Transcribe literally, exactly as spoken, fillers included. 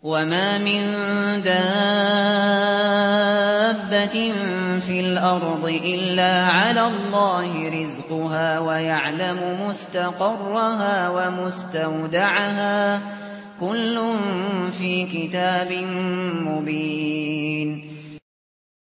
وَمَا مِن دَابَّةٍ فِي الْأَرْضِ إِلَّا عَلَى اللَّهِ رِزْقُهَا وَيَعْلَمُ مُسْتَقَرَّهَا وَمُسْتَوْدَعَهَا ۚ كُلٌّ فِي كِتَابٍ مُّبِينٍ